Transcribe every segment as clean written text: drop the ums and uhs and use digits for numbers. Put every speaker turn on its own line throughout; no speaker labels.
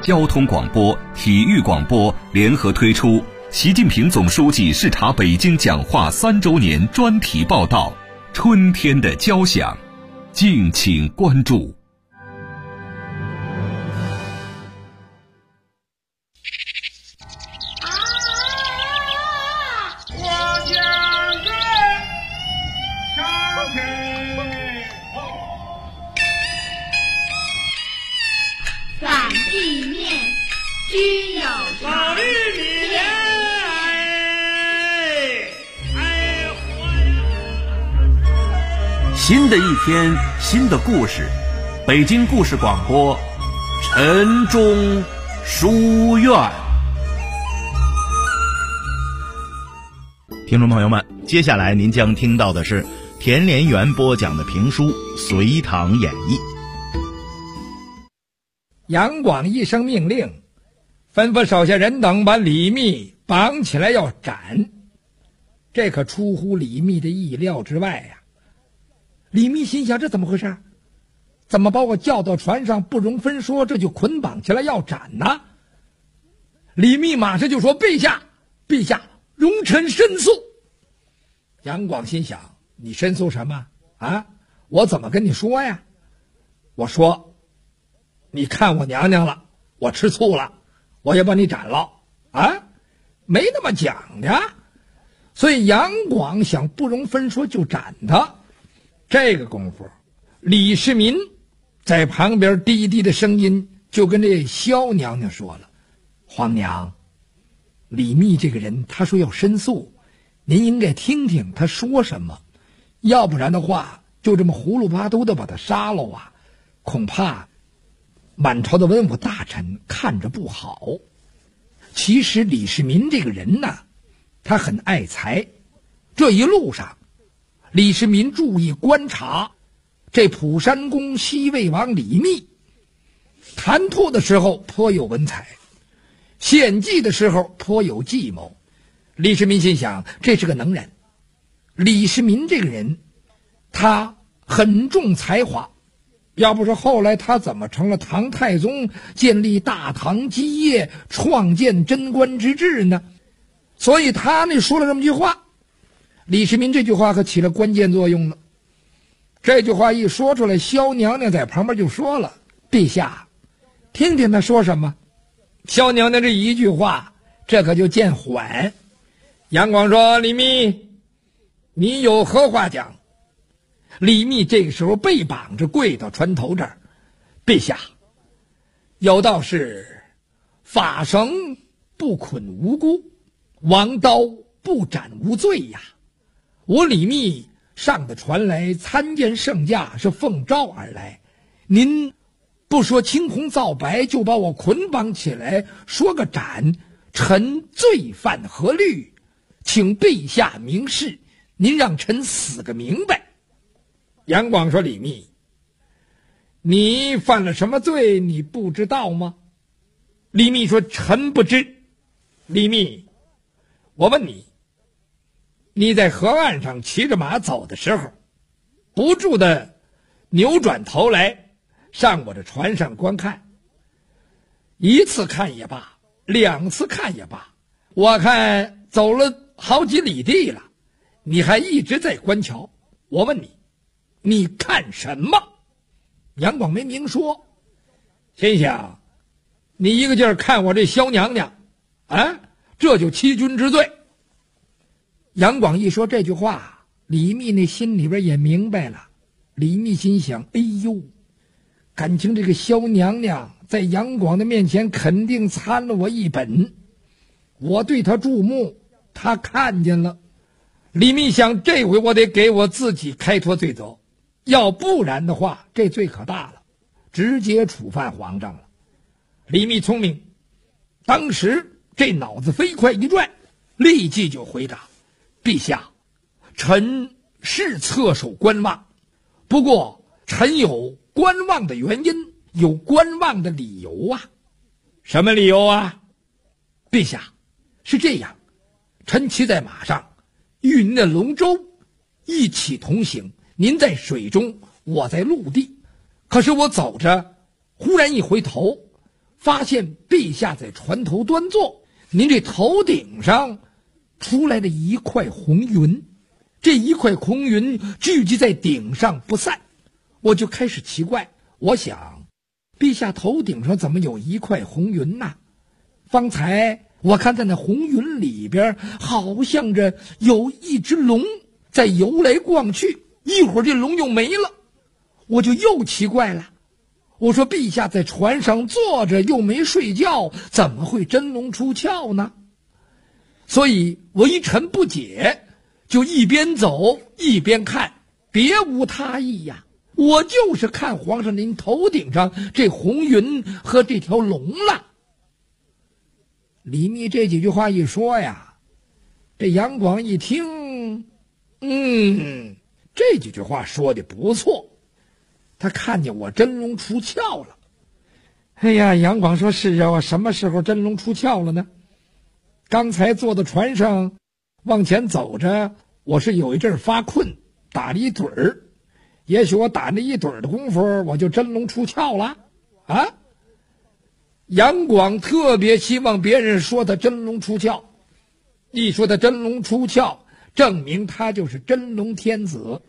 交通广播、体育广播联合推出习近平总书记视察北京讲话3周年专题报道《春天的交响》，敬请关注。
反地面须有常。
新的一天，新的故事，北京故事广播，晨钟书院。听众朋友们，接下来您将听到的是田连元播讲的评书《隋唐演义》。
杨广一声命令，吩咐手下人等把李密绑起来要斩。这可出乎李密的意料之外呀！李密心想，这怎么回事？怎么把我叫到船上不容分说，这就捆绑起来要斩呢？李密马上就说：“陛下，陛下，容臣申诉。”杨广心想，你申诉什么啊？我怎么跟你说呀？我说，你看我娘娘了，我吃醋了，我也把你斩了啊，没那么讲的。所以杨广想不容分说就斩他。这个功夫，李世民在旁边低低的声音就跟这萧娘娘说了：“皇娘，李密这个人，他说要申诉，您应该听听他说什么，要不然的话，就这么葫芦巴嘟的把他杀了啊，恐怕满朝的文武大臣看着不好。”其实李世民这个人呢，他很爱才。这一路上，李世民注意观察这蒲山公西魏王李密，谈吐的时候颇有文采，献计的时候颇有计谋。李世民心想，这是个能人。李世民这个人，他很重才华，要不是后来他怎么成了唐太宗，建立大唐基业，创建贞观之治呢？所以他那说了这么句话，李世民这句话可起了关键作用了。这句话一说出来，萧娘娘在旁边就说了：“陛下，听听他说什么。”萧娘娘这一句话，这可就见缓。杨广说：“李密，你有何话讲？”李密这个时候被绑着跪到船头这儿：“陛下，有道是法绳不捆无辜，王刀不斩无罪呀。我李密上的船来参见圣驾，是奉诏而来，您不说青红皂白，就把我捆绑起来，说个斩，臣罪犯何虑？请陛下明示，您让臣死个明白。”杨广说：“李密，你犯了什么罪，你不知道吗？”李密说：“臣不知。”李密，我问你，你在河岸上骑着马走的时候，不住的扭转头来上我的船上观看，一次看也罢，两次看也罢，我看走了好几里地了，你还一直在观瞧。我问你，你看什么？杨广没明说，心想，你一个劲儿看我这萧娘娘啊，这就欺君之罪。杨广一说这句话，李密那心里边也明白了。李密心想，哎呦，感情这个萧娘娘在杨广的面前肯定参了我一本，我对她注目，她看见了。李密想，这回我得给我自己开脱罪责，要不然的话，这罪可大了，直接触犯皇上了。李密聪明，当时这脑子飞快一转，立即就回答：“陛下，臣是侧手观望，不过臣有观望的原因，有观望的理由啊。”“什么理由啊？”“陛下，是这样，臣骑在马上，与您的龙舟一起同行，您在水中，我在陆地。可是我走着，忽然一回头， 发现陛下在船头端坐，您这头顶上出来了一块红云，这一块红云聚集在顶上不散。我就开始奇怪，我想陛下头顶上怎么有一块红云呢？方才我看在那红云里边好像着有一只龙在游来逛去，一会儿这龙又没了。我就又奇怪了，我说陛下在船上坐着又没睡觉，怎么会真龙出窍呢？所以微臣不解，就一边走一边看，别无他意呀，我就是看皇上您头顶上这红云和这条龙了。李密这几句话一说呀，这杨广一听，这几句话说的不错，他看见我真龙出窍了。哎呀，杨广说是啊，我什么时候真龙出窍了呢？刚才坐到船上往前走着，我是有一阵发困，打了一盹儿，也许我打那一盹儿的功夫，我就真龙出窍了啊。杨广特别希望别人说他真龙出窍，一说他真龙出窍，证明他就是真龙天子。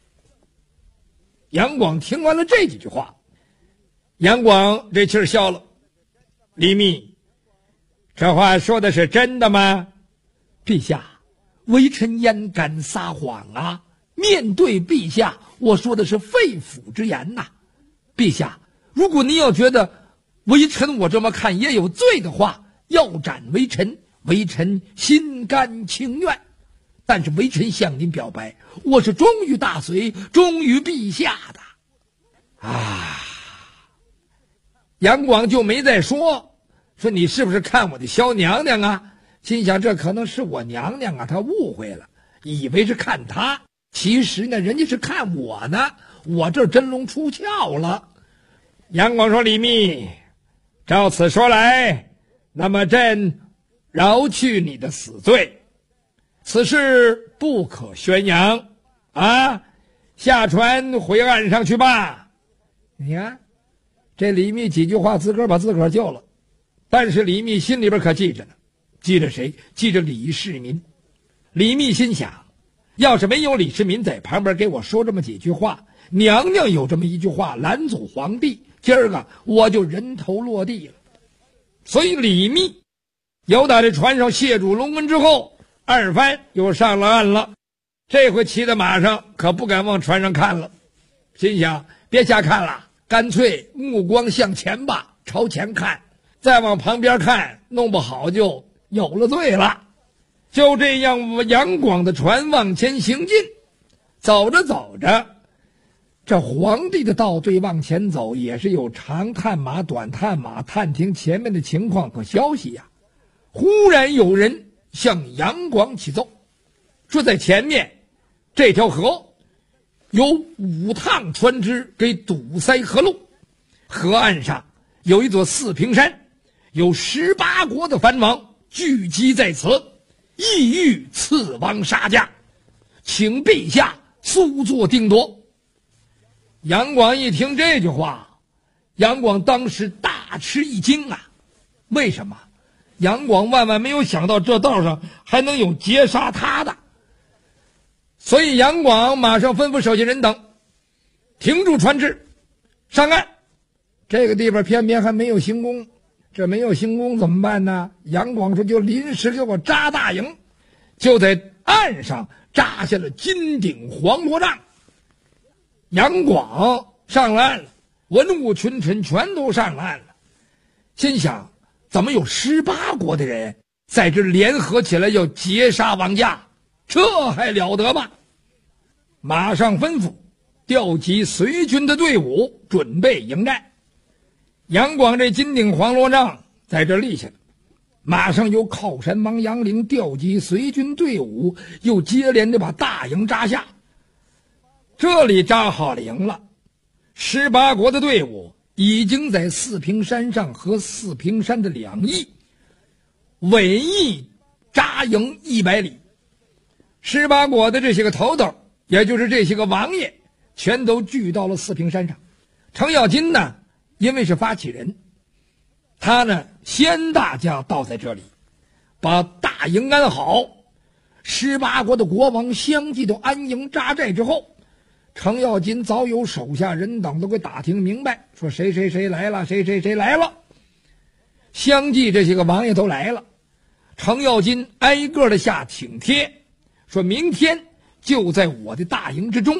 杨广听完了这几句话，杨广这气儿消了。李密，这话说的是真的吗？陛下，微臣焉敢撒谎啊？面对陛下，我说的是肺腑之言呐。陛下，如果您要觉得微臣我这么看也有罪的话，要斩微臣，微臣心甘情愿。但是微臣向您表白，我是忠于大隋，忠于陛下的。啊！杨广就没再说你是不是看我的萧娘娘啊？心想这可能是我娘娘啊，她误会了，以为是看她，其实呢人家是看我呢，我这真龙出窍了。杨广说：“李密，照此说来，那么朕饶去你的死罪，此事不可宣扬啊！下船回岸上去吧。”你看，这李密几句话自个儿把自个儿救了，但是李密心里边可记着呢，记着谁？记着李世民。李密心想，要是没有李世民在旁边给我说这么几句话，娘娘有这么一句话拦阻皇帝，今儿个我就人头落地了。所以李密由打这船上谢主隆恩之后，二番又上了岸了。这回骑在马上可不敢往船上看了，心想别瞎看了，干脆目光向前吧，朝前看，再往旁边看，弄不好就有了罪了。就这样，杨广的船往前行进，走着走着，这皇帝的道队往前走，也是有长探马、短探马探听前面的情况和消息呀。忽然有人向杨广起奏，说在前面这条河有5趟船只给堵塞河路，河岸上有一座四平山，有18国的藩王聚集在此，意欲刺王杀驾，请陛下速作定夺。杨广一听这句话，杨广当时大吃一惊啊！为什么？杨广万万没有想到这道上还能有劫杀他的，所以杨广马上吩咐手下人等停住船只，上岸。这个地方偏偏还没有行宫，这没有行宫怎么办呢？杨广说就临时给我扎大营，就在岸上扎下了金顶黄罗帐。杨广上了岸了，文武群臣全都上了岸了，心想怎么有18国的人在这联合起来要劫杀王家，这还了得吗？马上吩咐调集随军的队伍，准备迎战。杨广这金顶黄罗帐在这立下了，马上由靠山王杨凌调集随军队伍，又接连的把大营扎下。这里扎好了营了，18国的队伍已经在四平山上和四平山的两翼尾翼扎营100里。18国的这些个头头，也就是这些个王爷，全都聚到了四平山上。程咬金呢，因为是发起人， 他呢先大家到在这里，把大营安好。18国的国王相继都安营扎寨之后，程咬金早有手下人等都给打听明白，说谁谁谁来了，谁谁谁来了。相继这些个王爷都来了，程咬金挨个的下请帖，说明天就在我的大营之中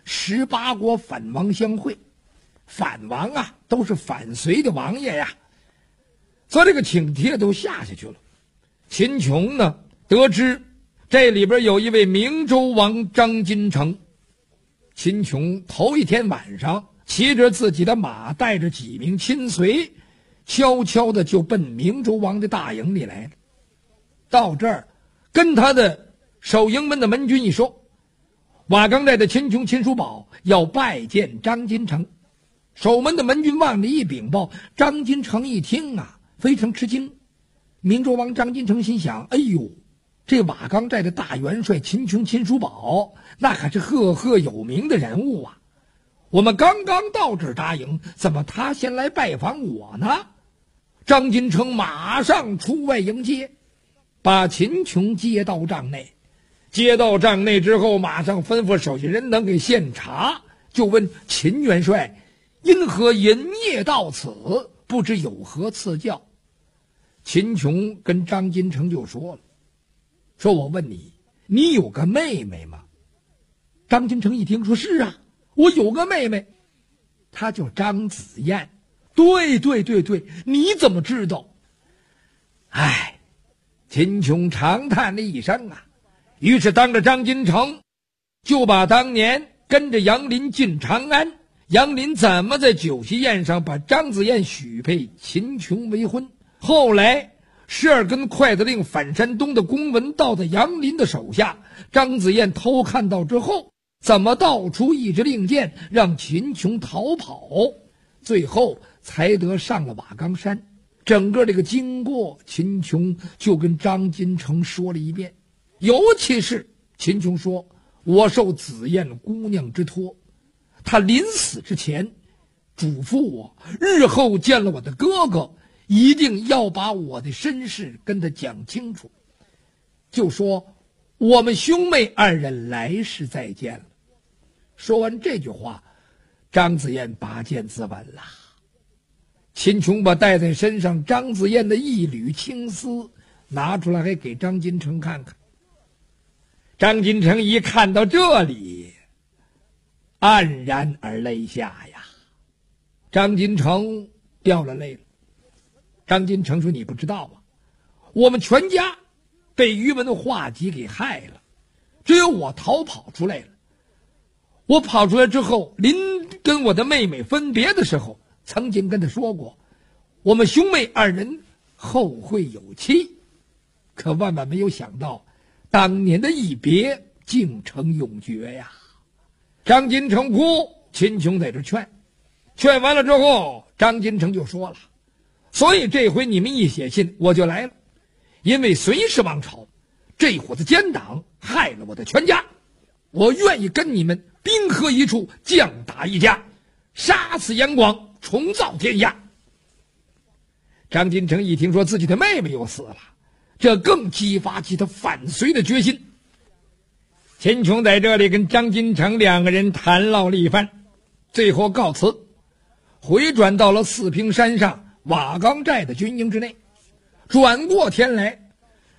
，18国反王相会。反王啊，都是反隋的王爷呀。所以这个请帖都下去了。秦琼呢，得知这里边有一位明州王张金城。秦琼头一天晚上骑着自己的马，带着几名亲随，悄悄的就奔明州王的大营里来了。到这儿，跟他的守营门的门军一说，瓦岗寨的秦琼秦叔宝要拜见张金城。守门的门军往里一禀报，张金城一听啊，非常吃惊。明州王张金城心想，哎呦，这瓦岗寨的大元帅秦琼秦叔宝那可是赫赫有名的人物啊，我们刚刚到这儿扎营，怎么他先来拜访我呢？张金城马上出外迎接，把秦琼接到帐内。接到帐内之后，马上吩咐手下人等给献茶，就问秦元帅因何营夜到此，不知有何赐教。秦琼跟张金城就说了，说我问你，你有个妹妹吗？张金城一听说是啊，我有个妹妹，她叫张子燕。对，你怎么知道？哎，秦琼长叹了一声啊，于是当着张金城就把当年跟着杨林进长安，杨林怎么在酒席宴上把张子燕许配秦琼为婚，后来12根筷子令反山东的公文到在杨林的手下，张子燕偷看到之后，怎么道出一支令箭让秦琼逃跑，最后才得上了瓦岗山。整个这个经过，秦琼就跟张金城说了一遍。尤其是秦琼说，我受子燕姑娘之托，她临死之前嘱咐我，日后见了我的哥哥，一定要把我的身世跟他讲清楚，就说我们兄妹2人来世再见了。说完这句话，张子燕拔剑自刎了。秦琼把带在身上张子燕的一缕青丝拿出来，还给张金城看看。张金城一看到这里，黯然而泪下呀。张金城掉了泪了。张金城说，你不知道啊，我们全家被于文化及给害了，只有我逃跑出来了。我跑出来之后，临跟我的妹妹分别的时候，曾经跟他说过，我们兄妹2人后会有期。可万万没有想到，当年的一别竟成永诀呀。张金城哭，秦琼在这劝完了之后，张金城就说了，所以这回你们一写信我就来了，因为隋氏王朝这伙子奸党害了我的全家，我愿意跟你们兵合一处，将打一家，杀死杨广，重造天下。张金城一听说自己的妹妹又死了，这更激发起他反隋的决心。秦琼在这里跟张金城2个人谈唠了一番，最后告辞，回转到了四平山上瓦岗寨的军营之内。转过天来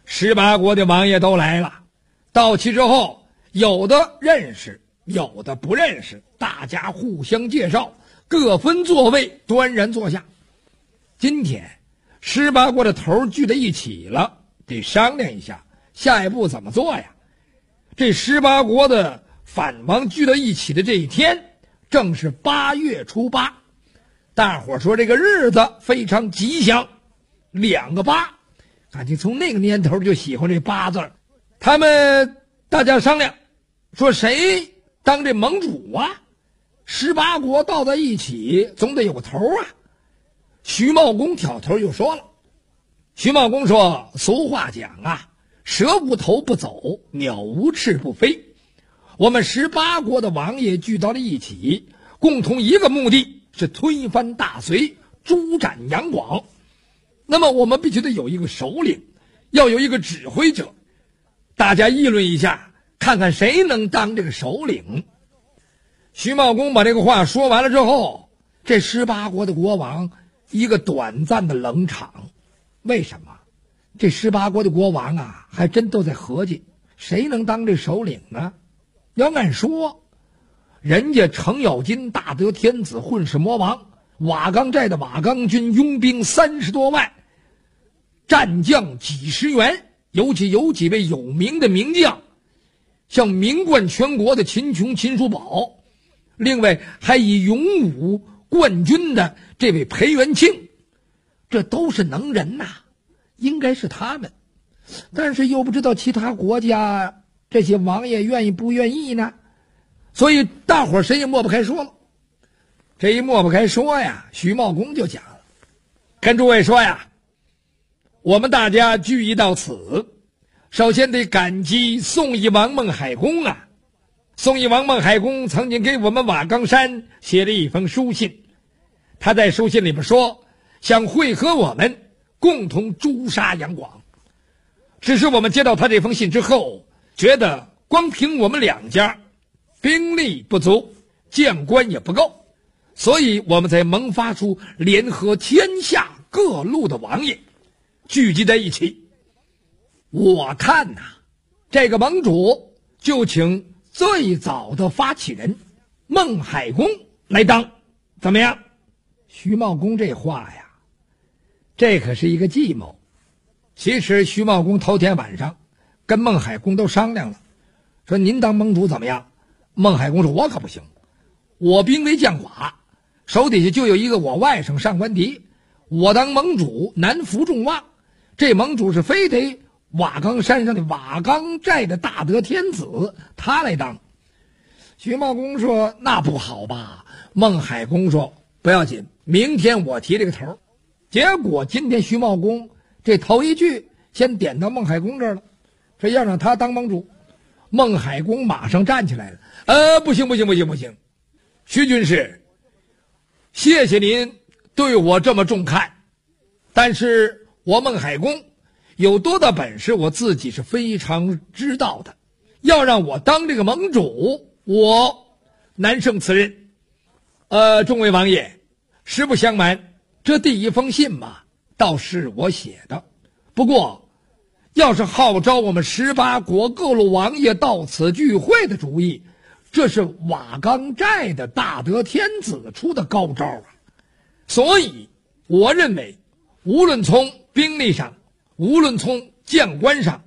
，18国的王爷都来了，到齐之后，有的认识，有的不认识，大家互相介绍，各分座位，端然坐下。今天18国的头聚在一起了，得商量一下下一步怎么做呀。这18国的反王聚到一起的这一天，正是8月初8，大伙说这个日子非常吉祥，2个8，感情从那个年头就喜欢这8字。他们大家商量说，谁当这盟主啊？18国到在一起，总得有个头啊。徐茂公挑头就说了，徐茂公说，俗话讲啊，蛇无头不走，鸟无翅不飞。我们18国的王爷聚到了一起，共同一个目的是推翻大隋，诛斩杨广。 那么我们必须得有一个首领，要有一个指挥者。大家议论一下，看看谁能当这个首领。徐茂公把这个话说完了之后，这18国的国王一个短暂的冷场。为什么？这18国的国王啊，还真都在合计谁能当这首领呢？要按说，人家程咬金大德天子混世魔王，瓦岗寨的瓦岗军拥兵30多万，战将几十员，尤其有几位有名的名将，像名冠全国的秦琼、秦叔宝，另外还以勇武冠军的这位裴元庆，这都是能人呐，应该是他们。但是又不知道其他国家这些王爷愿意不愿意呢，所以大伙儿谁也抹不开说了。这一抹不开说呀，徐茂公就讲了，跟诸位说呀，我们大家聚义到此，首先得感激宋义王孟海公啊。宋义王孟海公曾经给我们瓦岗山写了一封书信，他在书信里面说想会合我们，共同诛杀杨广。只是我们接到他这封信之后，觉得光凭我们两家兵力不足，将官也不够，所以我们才萌发出联合天下各路的王爷聚集在一起。我看呐，这个盟主就请最早的发起人孟海公来当，怎么样？徐茂公这话呀，这可是一个计谋。其实徐茂公头天晚上跟孟海公都商量了，说您当盟主怎么样？孟海公说我可不行，我兵为将寡，手底下就有一个我外甥上官迪，我当盟主难服众望，这盟主是非得瓦岗山上的瓦岗寨的大德天子他来当。徐茂公说那不好吧？孟海公说不要紧，明天我提这个头。结果今天徐茂公这头一句先点到孟海公这儿了，说要让他当盟主。孟海公马上站起来了，不行，徐军师，谢谢您对我这么重看，但是我孟海公有多大本事我自己是非常知道的，要让我当这个盟主，我难胜此任。众位王爷，实不相瞒，这第一封信嘛，倒是我写的，不过要是号召我们18国各路王爷到此聚会的主意，这是瓦岗寨的大德天子出的高招啊。所以我认为无论从兵力上，无论从将官上，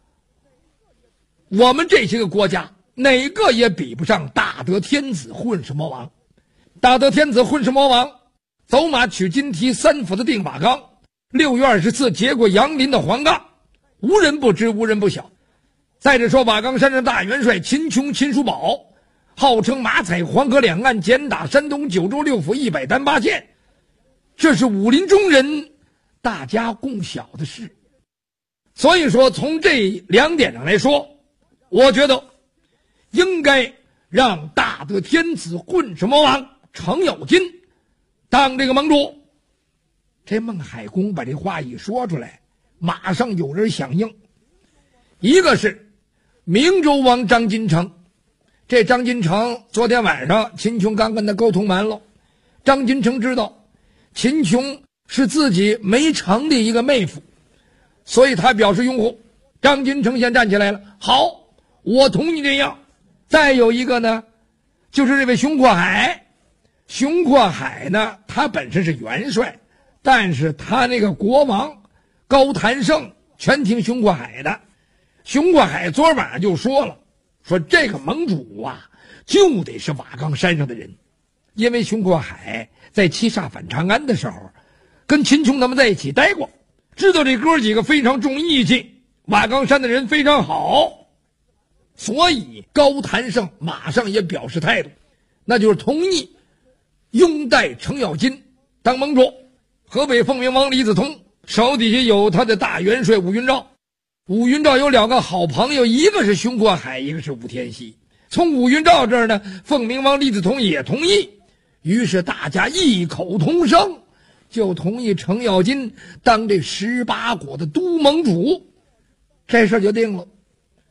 我们这些个国家哪个也比不上大德天子混世魔王。大德天子混世魔王走马取金蹄，3府的定瓦岗，6月24结过杨林的黄冈，无人不知，无人不晓。再者说瓦岗山上大元帅秦琼、秦叔宝，号称马踩黄河两岸，简打山东9州6府100单8县，这是武林中人大家共晓的事。所以说从这2点上来说，我觉得应该让大德天子混世魔王程咬金当这个盟主。这孟海公把这话一说出来，马上有人响应。一个是明州王张金城，这张金城昨天晚上秦琼刚跟他沟通完了，张金城知道秦琼是自己没成的一个妹夫，所以他表示拥护。张金城先站起来了，好，我同意这样。再有一个呢，就是这位熊阔海。熊阔海呢，他本身是元帅，但是他那个国王高谭胜全听熊阔海的。熊阔海昨晚上就说了，说这个盟主啊就得是瓦岗山上的人，因为熊阔海在七煞反长安的时候跟秦琼他们在一起待过，知道这哥几个非常重义气，瓦岗山的人非常好，所以高谭胜马上也表示态度，那就是同意拥戴程咬金当盟主。河北凤鸣王李子通手底下有他的大元帅武云照，武云照有2个好朋友，一个是熊阔海，一个是武天锡。从武云照这儿呢，凤鸣王李子通也同意，于是大家异口同声就同意程咬金当这18国的都盟主，这事儿就定了。